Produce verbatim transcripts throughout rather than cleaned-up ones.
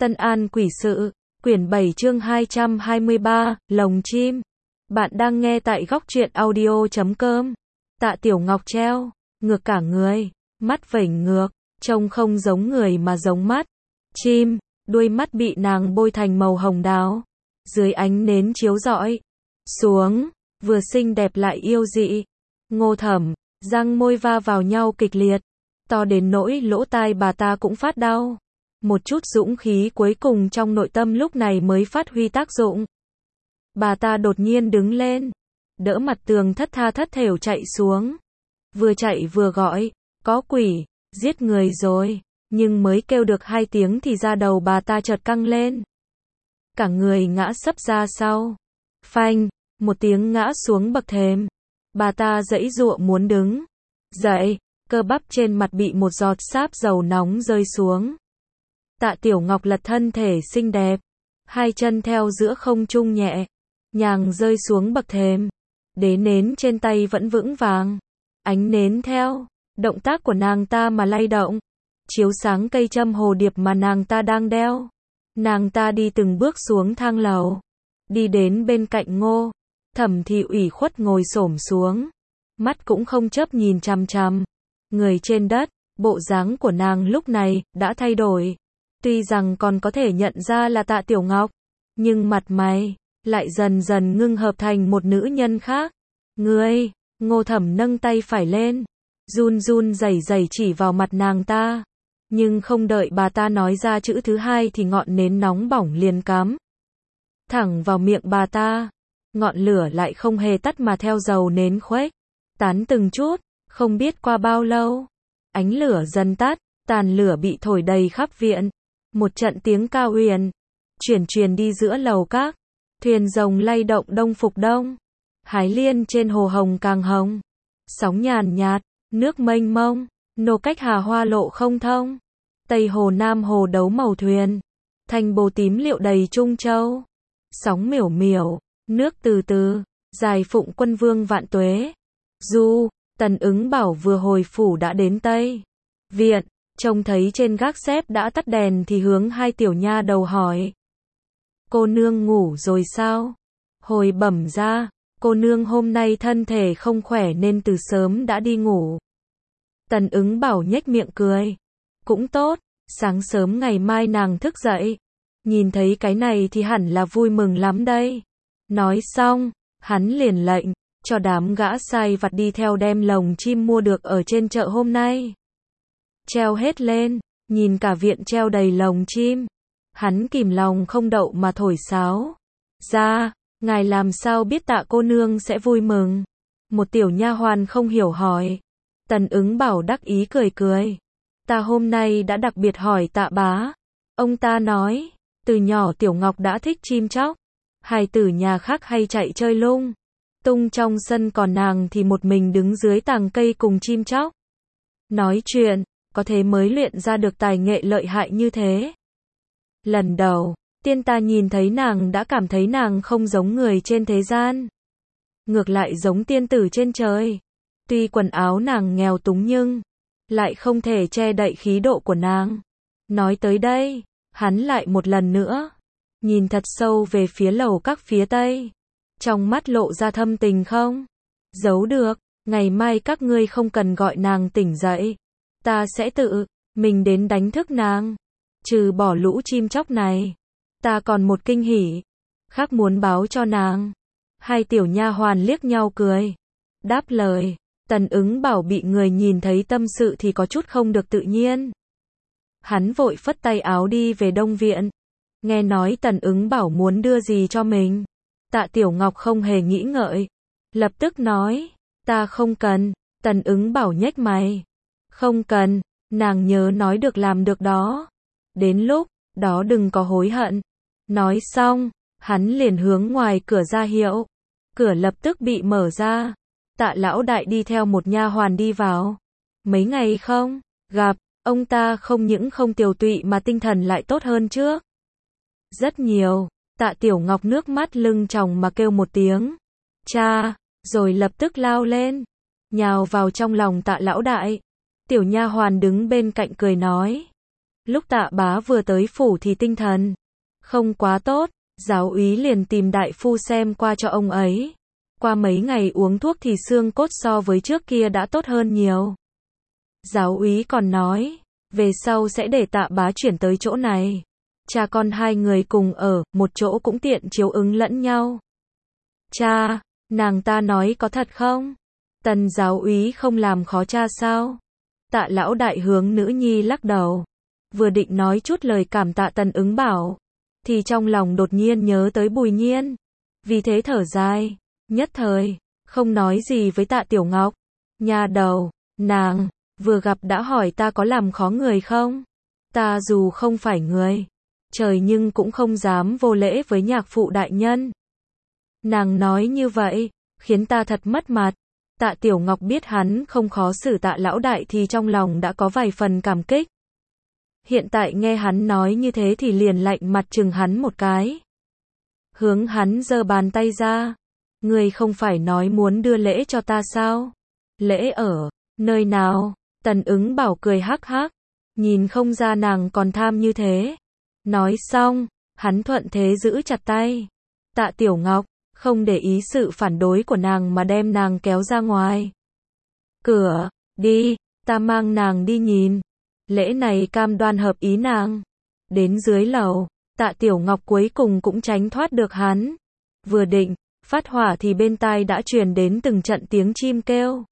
Tân An Quỷ Sự, quyển bảy chương hai trăm hai mươi ba, Lồng Chim. Bạn đang nghe tại góc truyện audio chấm com. Tạ Tiểu Ngọc treo, ngược cả người, mắt vểnh ngược, trông không giống người mà giống mắt chim, đuôi mắt bị nàng bôi thành màu hồng đào. Dưới ánh nến chiếu rọi xuống, vừa xinh đẹp lại yêu dị. Ngô Thẩm, răng môi va vào nhau kịch liệt, to đến nỗi lỗ tai bà ta cũng phát đau. Một chút dũng khí cuối cùng trong nội tâm lúc này mới phát huy tác dụng. Bà ta đột nhiên đứng lên, đỡ mặt tường thất tha thất thểu chạy xuống. Vừa chạy vừa gọi, có quỷ, giết người rồi. Nhưng mới kêu được hai tiếng thì da đầu bà ta chợt căng lên. Cả người ngã sấp ra sau. Phanh, một tiếng ngã xuống bậc thềm. Bà ta giãy giụa muốn đứng dậy, cơ bắp trên mặt bị một giọt sáp dầu nóng rơi xuống. Tạ Tiểu Ngọc lật thân thể xinh đẹp, hai chân theo giữa không trung nhẹ nhàng rơi xuống bậc thềm. Đế nến trên tay vẫn vững vàng, ánh nến theo động tác của nàng ta mà lay động, chiếu sáng cây châm hồ điệp mà nàng ta đang đeo. Nàng ta đi từng bước xuống thang lầu, đi đến bên cạnh Ngô Thẩm thì ủy khuất ngồi xổm xuống, mắt cũng không chớp nhìn chằm chằm người trên đất. Bộ dáng của nàng lúc này đã thay đổi. Tuy rằng còn có thể nhận ra là Tạ Tiểu Ngọc, nhưng mặt mày lại dần dần ngưng hợp thành một nữ nhân khác. Ngươi, Ngô Thẩm nâng tay phải lên, run run rẩy rẩy chỉ vào mặt nàng ta. Nhưng không đợi bà ta nói ra chữ thứ hai thì ngọn nến nóng bỏng liền cắm thẳng vào miệng bà ta. Ngọn lửa lại không hề tắt mà theo dầu nến khuếch tán từng chút. Không biết qua bao lâu, ánh lửa dần tắt, tàn lửa bị thổi đầy khắp viện. Một trận tiếng cao huyền chuyển truyền đi giữa lầu các. Thuyền rồng lay động đông phục đông. Hái liên trên hồ hồng càng hồng. Sóng nhàn nhạt, nước mênh mông, nô cách hà hoa lộ không thông. Tây hồ nam hồ đấu màu thuyền, thanh bồ tím liệu đầy Trung Châu. Sóng miểu miểu, nước từ từ, dài phụng quân vương vạn tuế. Du, Tần Ứng Bảo vừa hồi phủ đã đến Tây viện, trông thấy trên gác xếp đã tắt đèn thì hướng hai tiểu nha đầu hỏi. Cô nương ngủ rồi sao? Hồi bẩm ra, cô nương hôm nay thân thể không khỏe nên từ sớm đã đi ngủ. Tần Ứng Bảo nhếch miệng cười. Cũng tốt, sáng sớm ngày mai nàng thức dậy, nhìn thấy cái này thì hẳn là vui mừng lắm đây. Nói xong, hắn liền lệnh cho đám gã sai vặt đi theo đem lồng chim mua được ở trên chợ hôm nay treo hết lên. Nhìn cả viện treo đầy lồng chim, hắn kìm lòng không đậu mà thổi sáo. Ra, ngài làm sao biết Tạ cô nương sẽ vui mừng? Một tiểu nha hoàn không hiểu hỏi. Tần Ứng Bảo đắc ý cười cười. Ta hôm nay đã đặc biệt hỏi Tạ bá. Ông ta nói, từ nhỏ Tiểu Ngọc đã thích chim chóc. Hài tử nhà khác hay chạy chơi lung tung trong sân, còn nàng thì một mình đứng dưới tàng cây cùng chim chóc nói chuyện, có thế mới luyện ra được tài nghệ lợi hại như thế. Lần đầu tiên ta nhìn thấy nàng đã cảm thấy nàng không giống người trên thế gian, ngược lại giống tiên tử trên trời. Tuy quần áo nàng nghèo túng nhưng lại không thể che đậy khí độ của nàng. Nói tới đây, hắn lại một lần nữa nhìn thật sâu về phía lầu các phía tây, trong mắt lộ ra thâm tình không giấu được. Ngày mai các ngươi không cần gọi nàng tỉnh dậy, ta sẽ tự mình đến đánh thức nàng. Trừ bỏ lũ chim chóc này, ta còn một kinh hỉ khác muốn báo cho nàng. Hai tiểu nha hoàn liếc nhau cười, đáp lời. Tần Ứng Bảo bị người nhìn thấy tâm sự thì có chút không được tự nhiên. Hắn vội phất tay áo đi về Đông viện. Nghe nói Tần Ứng Bảo muốn đưa gì cho mình, Tạ Tiểu Ngọc không hề nghĩ ngợi, lập tức nói, ta không cần. Tần Ứng Bảo nhếch mày. Không cần, nàng nhớ nói được làm được đó. Đến lúc đó đừng có hối hận. Nói xong, hắn liền hướng ngoài cửa ra hiệu. Cửa lập tức bị mở ra. Tạ lão đại đi theo một nha hoàn đi vào. Mấy ngày không gặp, ông ta không những không tiều tụy mà tinh thần lại tốt hơn trước rất nhiều. Tạ Tiểu Ngọc nước mắt lưng tròng mà kêu một tiếng cha, rồi lập tức lao lên, nhào vào trong lòng Tạ lão đại. Tiểu nha hoàn đứng bên cạnh cười nói, Lúc Tạ Bá vừa tới phủ thì tinh thần không quá tốt, giáo úy liền tìm đại phu xem qua cho ông ấy. Qua mấy ngày uống thuốc thì xương cốt so với trước kia đã tốt hơn nhiều. Giáo úy còn nói, về sau sẽ để Tạ Bá chuyển tới chỗ này. Cha con hai người cùng ở, một chỗ cũng tiện chiếu ứng lẫn nhau. Cha, nàng ta nói có thật không? Tần giáo úy không làm khó cha sao? Tạ lão đại hướng nữ nhi lắc đầu. Vừa định nói chút lời cảm tạ Tần Ứng Bảo, thì trong lòng đột nhiên nhớ tới Bùi Nhiên. Vì thế thở dài, nhất thời, không nói gì với Tạ Tiểu Ngọc. Nhà đầu, nàng, vừa gặp đã hỏi ta có làm khó người không? Ta dù không phải người trời nhưng cũng không dám vô lễ với nhạc phụ đại nhân. Nàng nói như vậy, khiến ta thật mất mặt. Tạ Tiểu Ngọc biết hắn không khó xử Tạ lão đại thì trong lòng đã có vài phần cảm kích. Hiện tại nghe hắn nói như thế thì liền lạnh mặt chừng hắn một cái. Hướng hắn giơ bàn tay ra. Ngươi không phải nói muốn đưa lễ cho ta sao? Lễ ở nơi nào? Tần Ứng Bảo cười hắc hắc. Nhìn không ra nàng còn tham như thế. Nói xong, hắn thuận thế giữ chặt tay Tạ Tiểu Ngọc, không để ý sự phản đối của nàng mà đem nàng kéo ra ngoài. Cửa, đi, ta mang nàng đi nhìn. Lễ này cam đoan hợp ý nàng. Đến dưới lầu, Tạ Tiểu Ngọc cuối cùng cũng tránh thoát được hắn. Vừa định phát hỏa thì bên tai đã truyền đến từng trận tiếng chim kêu.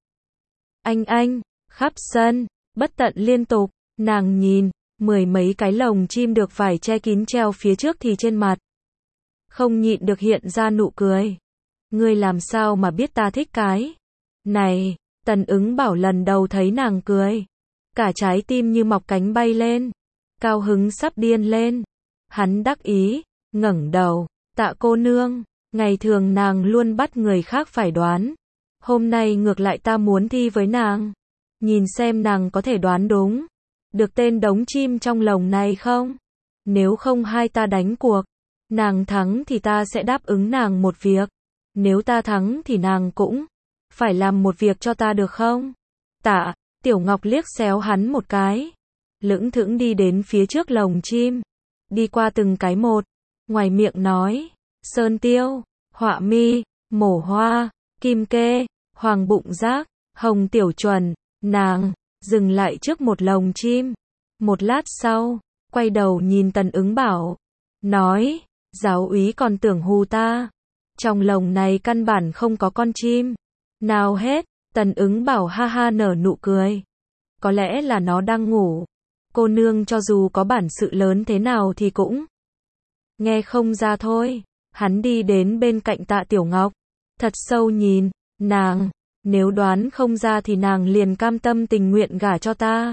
Anh anh, khắp sân, bất tận liên tục, nàng nhìn, mười mấy cái lồng chim được vải che kín treo phía trước thì trên mặt không nhịn được hiện ra nụ cười. Ngươi làm sao mà biết ta thích cái này? Tần Ứng Bảo lần đầu thấy nàng cười, cả trái tim như mọc cánh bay lên, cao hứng sắp điên lên. Hắn đắc ý, ngẩng đầu, Tạ cô nương, ngày thường nàng luôn bắt người khác phải đoán. Hôm nay ngược lại ta muốn thi với nàng, nhìn xem nàng có thể đoán đúng được tên đống chim trong lồng này không? Nếu không hai ta đánh cuộc. Nàng thắng thì ta sẽ đáp ứng nàng một việc. Nếu ta thắng thì nàng cũng phải làm một việc cho ta được không? Tạ Tiểu Ngọc liếc xéo hắn một cái, lững thững đi đến phía trước lồng chim, đi qua từng cái một, ngoài miệng nói, sơn tiêu, họa mi, mổ hoa, kim kê, hoàng bụng giác, hồng tiểu chuẩn. Nàng dừng lại trước một lồng chim, một lát sau, quay đầu nhìn Tần Ứng Bảo, nói, giáo úy còn tưởng hù ta, trong lồng này căn bản không có con chim nào hết. Tần Ứng Bảo ha ha nở nụ cười, có lẽ là nó đang ngủ. Cô nương cho dù có bản sự lớn thế nào thì cũng nghe không ra thôi. Hắn đi đến bên cạnh Tạ Tiểu Ngọc, thật sâu nhìn nàng, nếu đoán không ra thì nàng liền cam tâm tình nguyện gả cho ta.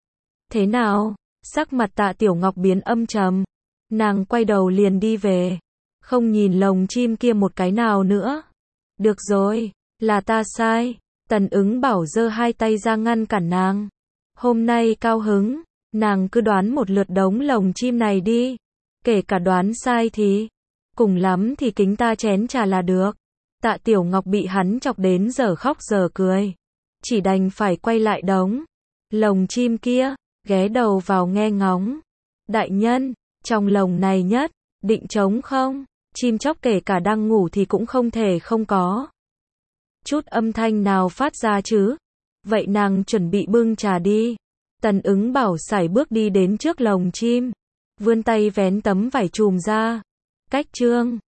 Thế nào? Sắc mặt Tạ Tiểu Ngọc biến âm trầm, nàng quay đầu liền đi về, không nhìn lồng chim kia một cái nào nữa. Được rồi, là ta sai. Tần Ứng Bảo giơ hai tay ra ngăn cản nàng. Hôm nay cao hứng, nàng cứ đoán một lượt đống lồng chim này đi. Kể cả đoán sai thì, cùng lắm thì kính ta chén trà là được. Tạ Tiểu Ngọc bị hắn chọc đến giờ khóc giờ cười, chỉ đành phải quay lại đống lồng chim kia, ghé đầu vào nghe ngóng. Đại nhân, trong lồng này nhất định trống không? Chim chóc kể cả đang ngủ thì cũng không thể không có chút âm thanh nào phát ra chứ. Vậy nàng chuẩn bị bưng trà đi. Tần Ứng Bảo sải bước đi đến trước lồng chim, vươn tay vén tấm vải chùm ra. Cách chương